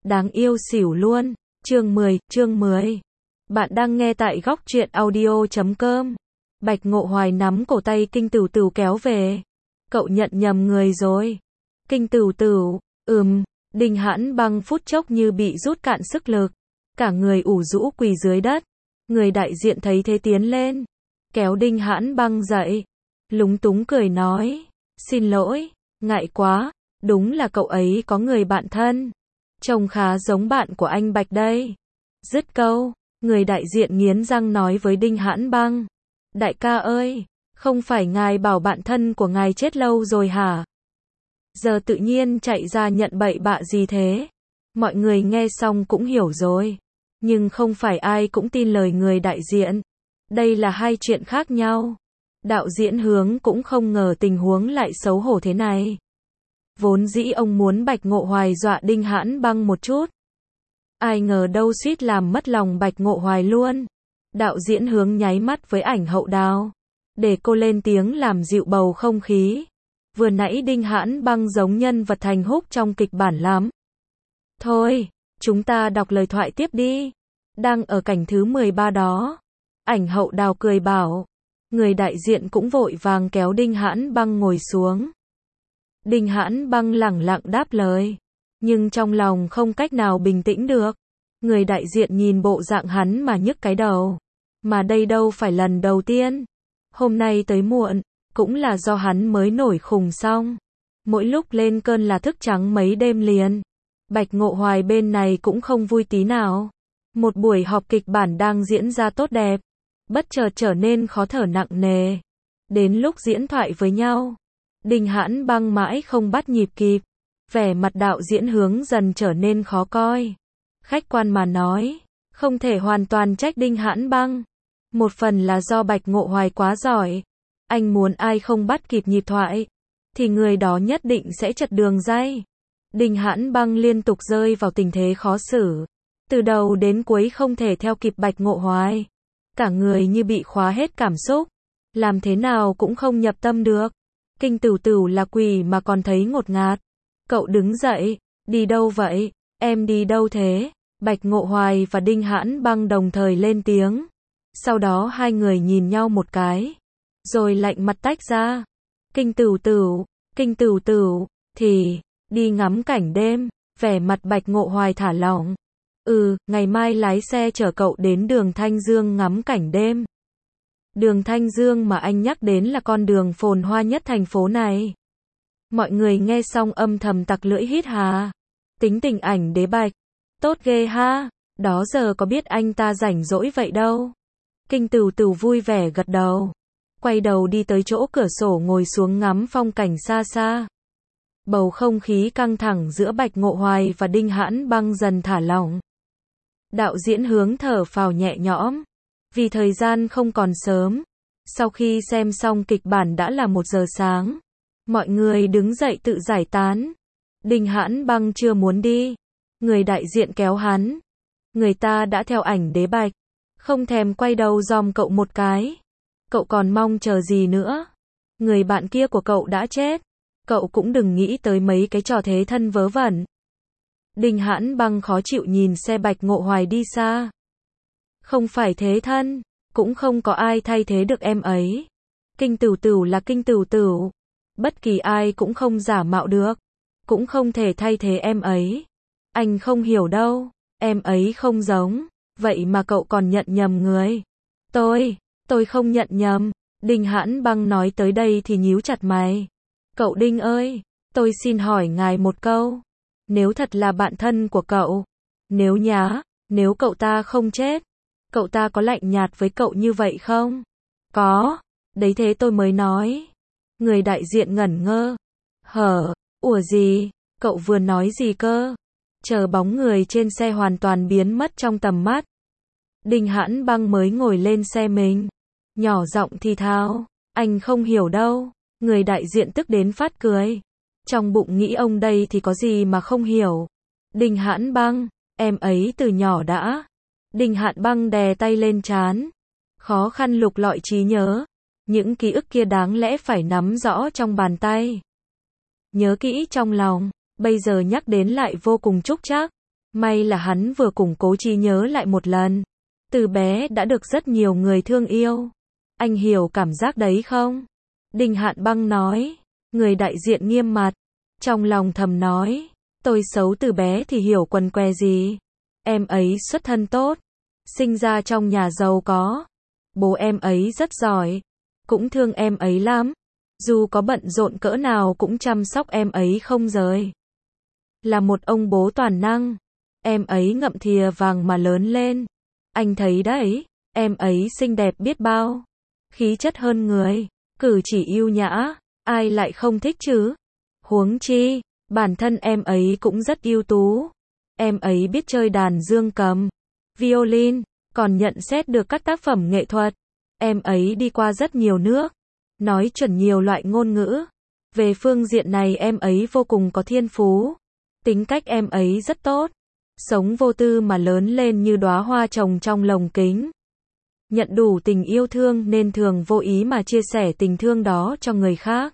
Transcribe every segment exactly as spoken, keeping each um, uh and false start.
Đáng yêu xỉu luôn. Chương mười, chương mười. Bạn đang nghe tại góc truyện audio chấm com. Bạch Ngộ Hoài nắm cổ tay Kinh Tửu Tửu kéo về. Cậu nhận nhầm người rồi. Kinh Tửu Tửu, ừm, Đinh Hãn Băng phút chốc như bị rút cạn sức lực. Cả người ủ rũ quỳ dưới đất. Người đại diện thấy thế tiến lên. Kéo Đinh Hãn Băng dậy. Lúng túng cười nói. Xin lỗi, ngại quá, đúng là cậu ấy có người bạn thân. Trông khá giống bạn của anh Bạch đây. Dứt câu, người đại diện nghiến răng nói với Đinh Hãn Băng. Đại ca ơi, không phải ngài bảo bạn thân của ngài chết lâu rồi hả? Giờ tự nhiên chạy ra nhận bậy bạ gì thế? Mọi người nghe xong cũng hiểu rồi. Nhưng không phải ai cũng tin lời người đại diện. Đây là hai chuyện khác nhau. Đạo diễn Hướng cũng không ngờ tình huống lại xấu hổ thế này. Vốn dĩ ông muốn Bạch Ngộ Hoài dọa Đinh Hãn Băng một chút. Ai ngờ đâu suýt làm mất lòng Bạch Ngộ Hoài luôn. Đạo diễn Hướng nháy mắt với Ảnh Hậu Đào. Để cô lên tiếng làm dịu bầu không khí. Vừa nãy Đinh Hãn Băng giống nhân vật Thành Húc trong kịch bản lắm. Thôi, chúng ta đọc lời thoại tiếp đi. Đang ở cảnh thứ mười ba đó. Ảnh Hậu Đào cười bảo. Người đại diện cũng vội vàng kéo Đinh Hãn Băng ngồi xuống. Đinh Hãn Băng lẳng lặng đáp lời. Nhưng trong lòng không cách nào bình tĩnh được. Người đại diện nhìn bộ dạng hắn mà nhức cái đầu. Mà đây đâu phải lần đầu tiên. Hôm nay tới muộn, cũng là do hắn mới nổi khùng xong. Mỗi lúc lên cơn là thức trắng mấy đêm liền. Bạch Ngộ Hoài bên này cũng không vui tí nào. Một buổi họp kịch bản đang diễn ra tốt đẹp. Bất chợt trở nên khó thở nặng nề. Đến lúc diễn thoại với nhau. Đinh Hãn Băng mãi không bắt nhịp kịp. Vẻ mặt đạo diễn Hướng dần trở nên khó coi. Khách quan mà nói, không thể hoàn toàn trách Đinh Hãn Băng. Một phần là do Bạch Ngộ Hoài quá giỏi. Anh muốn ai không bắt kịp nhịp thoại, thì người đó nhất định sẽ chật đường ray. Đinh Hãn Băng liên tục rơi vào tình thế khó xử. Từ đầu đến cuối không thể theo kịp Bạch Ngộ Hoài. Cả người như bị khóa hết cảm xúc. Làm thế nào cũng không nhập tâm được. Kinh Tửu Tửu là quỷ mà còn thấy ngột ngạt. Cậu đứng dậy, đi đâu vậy? Em đi đâu thế? Bạch Ngộ Hoài và Đinh Hãn Băng đồng thời lên tiếng. Sau đó hai người nhìn nhau một cái. Rồi lạnh mặt tách ra. Kinh Tửu Tửu, Kinh Tửu Tửu, thì, đi ngắm cảnh đêm. Vẻ mặt Bạch Ngộ Hoài thả lỏng. Ừ, ngày mai lái xe chở cậu đến đường Thanh Dương ngắm cảnh đêm. Đường Thanh Dương mà anh nhắc đến là con đường phồn hoa nhất thành phố này. Mọi người nghe xong âm thầm tặc lưỡi hít hà. Tính tình Ảnh Đế Bạch. Tốt ghê ha. Đó giờ có biết anh ta rảnh rỗi vậy đâu. Kinh Tửu Tửu vui vẻ gật đầu. Quay đầu đi tới chỗ cửa sổ ngồi xuống ngắm phong cảnh xa xa. Bầu không khí căng thẳng giữa Bạch Ngộ Hoài và Đinh Hãn Băng dần thả lỏng. Đạo diễn Hướng thở phào nhẹ nhõm. Vì thời gian không còn sớm. Sau khi xem xong kịch bản đã là một giờ sáng. Mọi người đứng dậy tự giải tán. Đinh Hãn Băng chưa muốn đi. Người đại diện kéo hắn. Người ta đã theo Ảnh Đế Bạch. Không thèm quay đầu dòm cậu một cái. Cậu còn mong chờ gì nữa? Người bạn kia của cậu đã chết. Cậu cũng đừng nghĩ tới mấy cái trò thế thân vớ vẩn. Đinh Hãn Băng khó chịu nhìn xe Bạch Ngộ Hoài đi xa. Không phải thế thân, cũng không có ai thay thế được em ấy. Kinh Tửu Tửu là Kinh Tửu Tửu. Bất kỳ ai cũng không giả mạo được. Cũng không thể thay thế em ấy. Anh không hiểu đâu, em ấy không giống. Vậy mà cậu còn nhận nhầm người. Tôi, tôi không nhận nhầm. Đinh Hãn Băng nói tới đây thì nhíu chặt mày. Cậu Đinh ơi, tôi xin hỏi ngài một câu. Nếu thật là bạn thân của cậu, nếu nhá, nếu cậu ta không chết, cậu ta có lạnh nhạt với cậu như vậy không? Có, đấy thế tôi mới nói. Người đại diện ngẩn ngơ. Hở, ủa gì, cậu vừa nói gì cơ? Chờ bóng người trên xe hoàn toàn biến mất trong tầm mắt. Đinh Hãn Băng mới ngồi lên xe mình. Nhỏ giọng thì thào, anh không hiểu đâu. Người đại diện tức đến phát cười. Trong bụng nghĩ ông đây thì có gì mà không hiểu. Đinh Hãn Băng, em ấy từ nhỏ đã. Đinh Hãn Băng đè tay lên trán. Khó khăn lục lọi trí nhớ. Những ký ức kia đáng lẽ phải nắm rõ trong bàn tay. Nhớ kỹ trong lòng. Bây giờ nhắc đến lại vô cùng trúc trắc. May là hắn vừa củng cố trí nhớ lại một lần. Từ bé đã được rất nhiều người thương yêu. Anh hiểu cảm giác đấy không? Đinh Hạn Băng nói. Người đại diện nghiêm mặt. Trong lòng thầm nói. Tôi xấu từ bé thì hiểu quần què gì. Em ấy xuất thân tốt. Sinh ra trong nhà giàu có. Bố em ấy rất giỏi. Cũng thương em ấy lắm. Dù có bận rộn cỡ nào cũng chăm sóc em ấy không rời. Là một ông bố toàn năng. Em ấy ngậm thìa vàng mà lớn lên. Anh thấy đấy, em ấy xinh đẹp biết bao. Khí chất hơn người, cử chỉ yêu nhã, ai lại không thích chứ? Huống chi, bản thân em ấy cũng rất ưu tú. Em ấy biết chơi đàn dương cầm, violin, còn nhận xét được các tác phẩm nghệ thuật. Em ấy đi qua rất nhiều nước, nói chuẩn nhiều loại ngôn ngữ. Về phương diện này em ấy vô cùng có thiên phú. Tính cách em ấy rất tốt. Sống vô tư mà lớn lên như đóa hoa trồng trong lồng kính. Nhận đủ tình yêu thương nên thường vô ý mà chia sẻ tình thương đó cho người khác.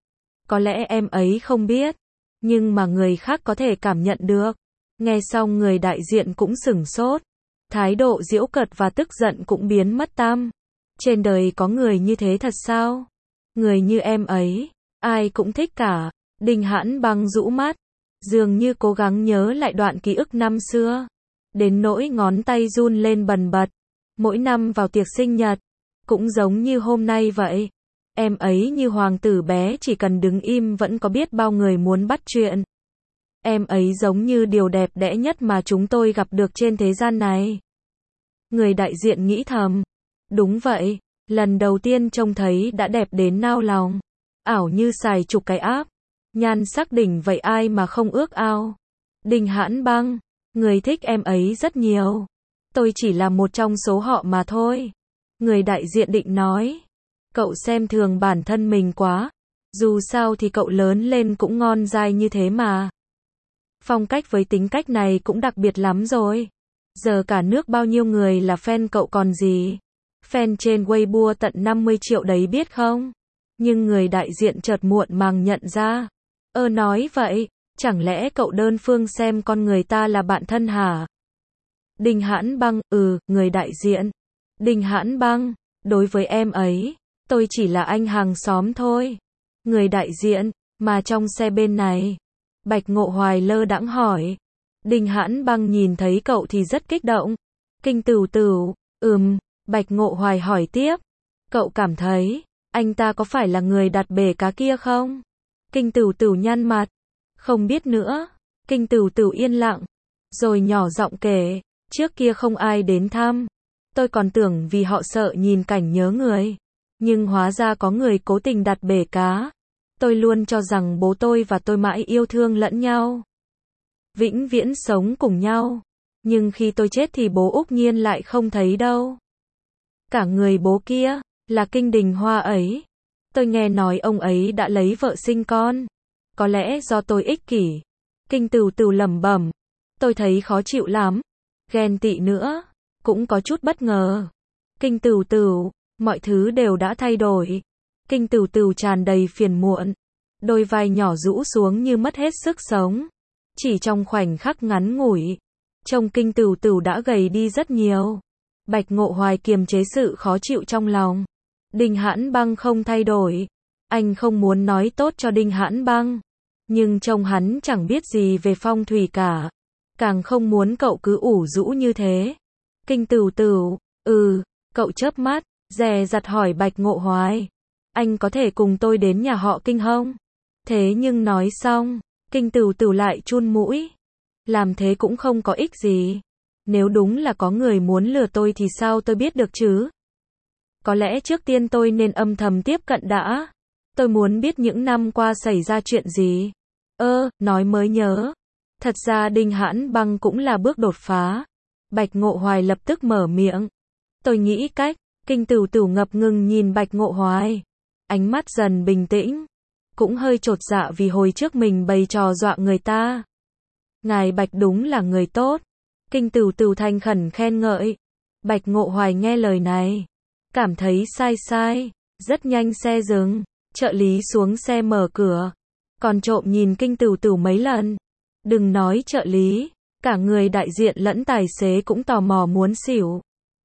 Có lẽ em ấy không biết, nhưng mà người khác có thể cảm nhận được. Nghe xong người đại diện cũng sửng sốt. Thái độ giễu cợt và tức giận cũng biến mất tăm. Trên đời có người như thế thật sao? Người như em ấy, ai cũng thích cả. Đinh Hãn Băng rũ mắt, dường như cố gắng nhớ lại đoạn ký ức năm xưa. Đến nỗi ngón tay run lên bần bật. Mỗi năm vào tiệc sinh nhật, cũng giống như hôm nay vậy. Em ấy như hoàng tử bé, chỉ cần đứng im vẫn có biết bao người muốn bắt chuyện. Em ấy giống như điều đẹp đẽ nhất mà chúng tôi gặp được trên thế gian này. Người đại diện nghĩ thầm. Đúng vậy, lần đầu tiên trông thấy đã đẹp đến nao lòng. Ảo như xài chục cái áp. Nhan sắc đỉnh vậy ai mà không ước ao. Đinh Hãn Băng, người thích em ấy rất nhiều. Tôi chỉ là một trong số họ mà thôi. Người đại diện định nói. Cậu xem thường bản thân mình quá. Dù sao thì cậu lớn lên cũng ngon dai như thế mà. Phong cách với tính cách này cũng đặc biệt lắm rồi. Giờ cả nước bao nhiêu người là fan cậu còn gì. Fan trên Weibo tận năm mươi triệu đấy biết không? Nhưng người đại diện chợt muộn màng nhận ra. Ơ nói vậy, chẳng lẽ cậu đơn phương xem con người ta là bạn thân hả? Đinh Hãn Băng, ừ, người đại diện. Đinh Hãn Băng, đối với em ấy, tôi chỉ là anh hàng xóm thôi. Người đại diện, mà trong xe bên này. Bạch Ngộ Hoài lơ đãng hỏi. Đinh Hãn Băng nhìn thấy cậu thì rất kích động. Kinh Tửu Tửu, ừm, Bạch Ngộ Hoài hỏi tiếp. Cậu cảm thấy, anh ta có phải là người đặt bể cá kia không? Kinh Tửu Tửu nhăn mặt. Không biết nữa. Kinh Tửu Tửu yên lặng. Rồi nhỏ giọng kể. Trước kia không ai đến thăm. Tôi còn tưởng vì họ sợ nhìn cảnh nhớ người. Nhưng hóa ra có người cố tình đặt bể cá. Tôi luôn cho rằng bố tôi và tôi mãi yêu thương lẫn nhau. Vĩnh viễn sống cùng nhau. Nhưng khi tôi chết thì bố Úc Nhiên lại không thấy đâu. Cả người bố kia, là Kinh Đình Hoa ấy. Tôi nghe nói ông ấy đã lấy vợ sinh con. Có lẽ do tôi ích kỷ. Kinh Tửu Tửu lẩm bẩm. Tôi thấy khó chịu lắm. Ghen tị nữa. Cũng có chút bất ngờ. Kinh Tửu Tửu, mọi thứ đều đã thay đổi. Kinh Tửu Tửu tràn đầy phiền muộn. Đôi vai nhỏ rũ xuống như mất hết sức sống. Chỉ trong khoảnh khắc ngắn ngủi, trông Kinh Tửu Tửu đã gầy đi rất nhiều. Bạch Ngộ Hoài kiềm chế sự khó chịu trong lòng. Đinh Hãn Băng không thay đổi. Anh không muốn nói tốt cho Đinh Hãn Băng. Nhưng trông hắn chẳng biết gì về phong thủy cả. Càng không muốn cậu cứ ủ rũ như thế. Kinh Tửu Tửu, ừ, cậu chớp mắt, dè dặt hỏi Bạch Ngộ Hoài. Anh có thể cùng tôi đến nhà họ Kinh không? Thế nhưng nói xong, Kinh Tửu Tửu lại chun mũi. Làm thế cũng không có ích gì. Nếu đúng là có người muốn lừa tôi thì sao tôi biết được chứ? Có lẽ trước tiên tôi nên âm thầm tiếp cận đã. Tôi muốn biết những năm qua xảy ra chuyện gì. Ơ, nói mới nhớ. Thật ra Đinh Hãn Băng cũng là bước đột phá. Bạch Ngộ Hoài lập tức mở miệng. Tôi nghĩ cách. Kinh Tửu Tửu ngập ngừng nhìn Bạch Ngộ Hoài. Ánh mắt dần bình tĩnh. Cũng hơi chột dạ vì hồi trước mình bày trò dọa người ta. Ngài Bạch đúng là người tốt. Kinh Tửu Tửu thành khẩn khen ngợi. Bạch Ngộ Hoài nghe lời này, cảm thấy sai sai. Rất nhanh xe dừng. Trợ lý xuống xe mở cửa. Còn trộm nhìn Kinh Tửu Tửu mấy lần. Đừng nói trợ lý. Cả người đại diện lẫn tài xế cũng tò mò muốn xỉu.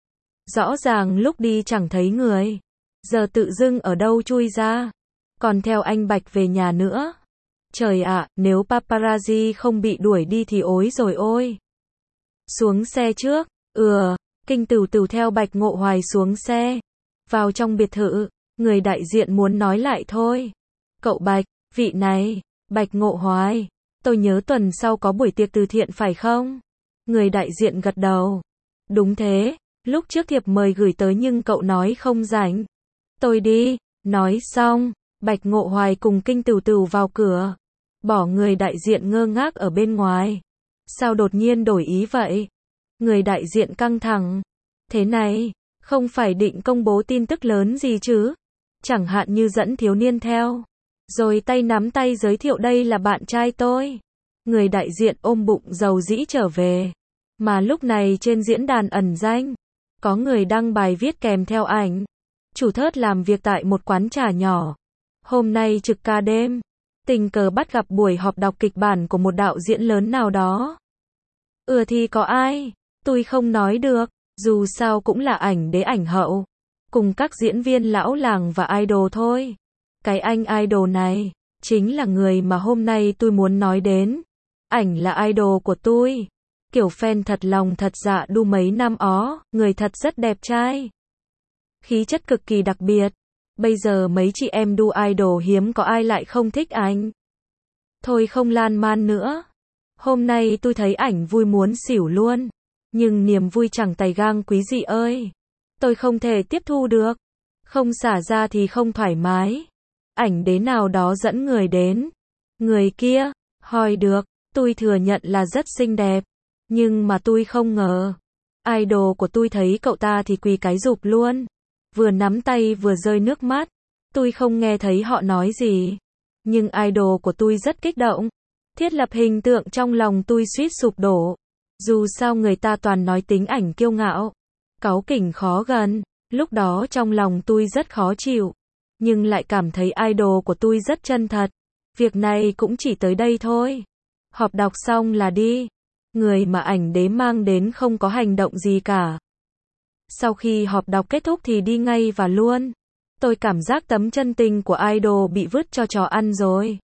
Rõ ràng lúc đi chẳng thấy người. Giờ tự dưng ở đâu chui ra. Còn theo anh Bạch về nhà nữa. Trời ạ, nếu paparazzi không bị đuổi đi thì ối rồi ôi. Xuống xe trước. Ừ, Kinh Tửu Tửu theo Bạch Ngộ Hoài xuống xe. Vào trong biệt thự, người đại diện muốn nói lại thôi. Cậu Bạch, vị này, Bạch Ngộ Hoài. Tôi nhớ tuần sau có buổi tiệc từ thiện phải không? Người đại diện gật đầu. Đúng thế, lúc trước thiệp mời gửi tới nhưng cậu nói không rảnh. Tôi đi, nói xong, Bạch Ngộ Hoài cùng Kinh Tửu Tửu vào cửa. Bỏ người đại diện ngơ ngác ở bên ngoài. Sao đột nhiên đổi ý vậy? Người đại diện căng thẳng. Thế này, không phải định công bố tin tức lớn gì chứ? Chẳng hạn như dẫn thiếu niên theo. Rồi tay nắm tay giới thiệu đây là bạn trai tôi. Người đại diện ôm bụng dầu dĩ trở về. Mà lúc này trên diễn đàn ẩn danh, có người đăng bài viết kèm theo ảnh. Chủ thớt làm việc tại một quán trà nhỏ. Hôm nay trực ca đêm. Tình cờ bắt gặp buổi họp đọc kịch bản của một đạo diễn lớn nào đó. Ừ thì có ai? Tôi không nói được. Dù sao cũng là ảnh đế ảnh hậu. Cùng các diễn viên lão làng và idol thôi. Cái anh idol này, chính là người mà hôm nay tôi muốn nói đến. Ảnh là idol của tôi. Kiểu fan thật lòng thật dạ đu mấy năm ó, người thật rất đẹp trai. Khí chất cực kỳ đặc biệt. Bây giờ mấy chị em đu idol hiếm có ai lại không thích anh. Thôi không lan man nữa. Hôm nay tôi thấy ảnh vui muốn xỉu luôn. Nhưng niềm vui chẳng tày gang quý dị ơi. Tôi không thể tiếp thu được. Không xả ra thì không thoải mái. Ảnh đế nào đó dẫn người đến. Người kia, hỏi được, tôi thừa nhận là rất xinh đẹp. Nhưng mà tôi không ngờ. Idol của tôi thấy cậu ta thì quỳ cái rụp luôn. Vừa nắm tay vừa rơi nước mắt. Tôi không nghe thấy họ nói gì. Nhưng idol của tôi rất kích động. Thiết lập hình tượng trong lòng tôi suýt sụp đổ. Dù sao người ta toàn nói tính ảnh kiêu ngạo. Cáu kỉnh khó gần. Lúc đó trong lòng tôi rất khó chịu. Nhưng lại cảm thấy idol của tôi rất chân thật. Việc này cũng chỉ tới đây thôi. Họp đọc xong là đi. Người mà ảnh đế mang đến không có hành động gì cả. Sau khi họp đọc kết thúc thì đi ngay và luôn. Tôi cảm giác tấm chân tình của idol bị vứt cho chó ăn rồi.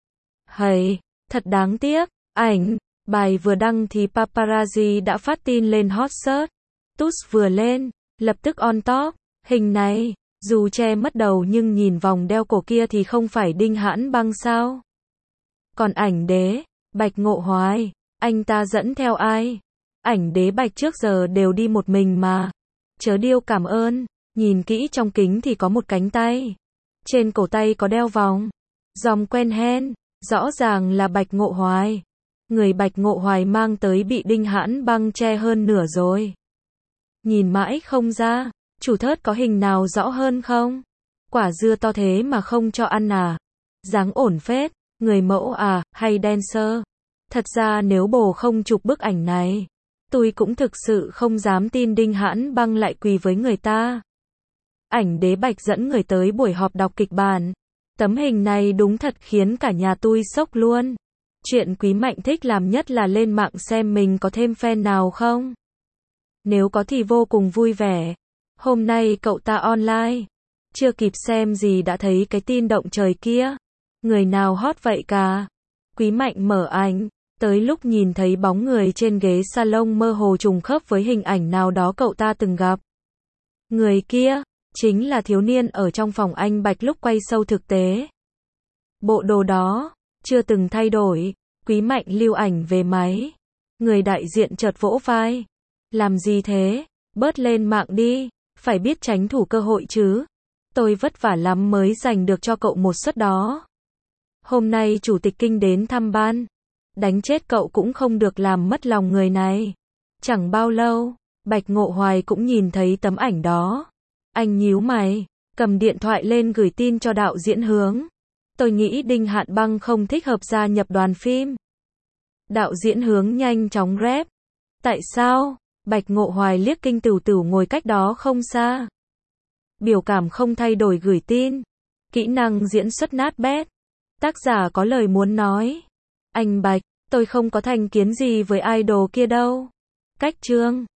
Hầy, thật đáng tiếc. Ảnh, bài vừa đăng thì paparazzi đã phát tin lên hot search. Tút vừa lên, lập tức on top. Hình này, dù che mất đầu nhưng nhìn vòng đeo cổ kia thì không phải Đinh Hãn Băng sao? Còn ảnh đế, Bạch Ngộ Hoài, anh ta dẫn theo ai? Ảnh đế Bạch trước giờ đều đi một mình mà. Chớ điêu cảm ơn, nhìn kỹ trong kính thì có một cánh tay. Trên cổ tay có đeo vòng. Dòng quen hen, rõ ràng là Bạch Ngộ Hoài. Người Bạch Ngộ Hoài mang tới bị Đinh Hãn Băng che hơn nửa rồi. Nhìn mãi không ra, chủ thớt có hình nào rõ hơn không? Quả dưa to thế mà không cho ăn à? Dáng ổn phết, người mẫu à, hay dancer? Thật ra nếu bồ không chụp bức ảnh này, tôi cũng thực sự không dám tin Đinh Hãn Băng lại quỳ với người ta. Ảnh đế Bạch dẫn người tới buổi họp đọc kịch bản. Tấm hình này đúng thật khiến cả nhà tôi sốc luôn. Chuyện Quý Mạnh thích làm nhất là lên mạng xem mình có thêm fan nào không. Nếu có thì vô cùng vui vẻ. Hôm nay cậu ta online. Chưa kịp xem gì đã thấy cái tin động trời kia. Người nào hot vậy cả. Quý Mạnh mở ảnh. Tới lúc nhìn thấy bóng người trên ghế salon mơ hồ trùng khớp với hình ảnh nào đó cậu ta từng gặp. Người kia, chính là thiếu niên ở trong phòng anh Bạch lúc quay show thực tế. Bộ đồ đó, chưa từng thay đổi. Quý Mạnh lưu ảnh về máy. Người đại diện chợt vỗ vai. Làm gì thế? Bớt lên mạng đi. Phải biết tránh thủ cơ hội chứ. Tôi vất vả lắm mới giành được cho cậu một suất đó. Hôm nay chủ tịch Kinh đến thăm ban. Đánh chết cậu cũng không được làm mất lòng người này. Chẳng bao lâu, Bạch Ngộ Hoài cũng nhìn thấy tấm ảnh đó. Anh nhíu mày, cầm điện thoại lên gửi tin cho đạo diễn Hướng. Tôi nghĩ Đinh Hãn Băng không thích hợp gia nhập đoàn phim. Đạo diễn Hướng nhanh chóng rep. Tại sao? Bạch Ngộ Hoài liếc Kinh Tửu Tửu ngồi cách đó không xa. Biểu cảm không thay đổi gửi tin. Kỹ năng diễn xuất nát bét. Tác giả có lời muốn nói. Anh Bạch, tôi không có thành kiến gì với idol kia đâu. Cách chương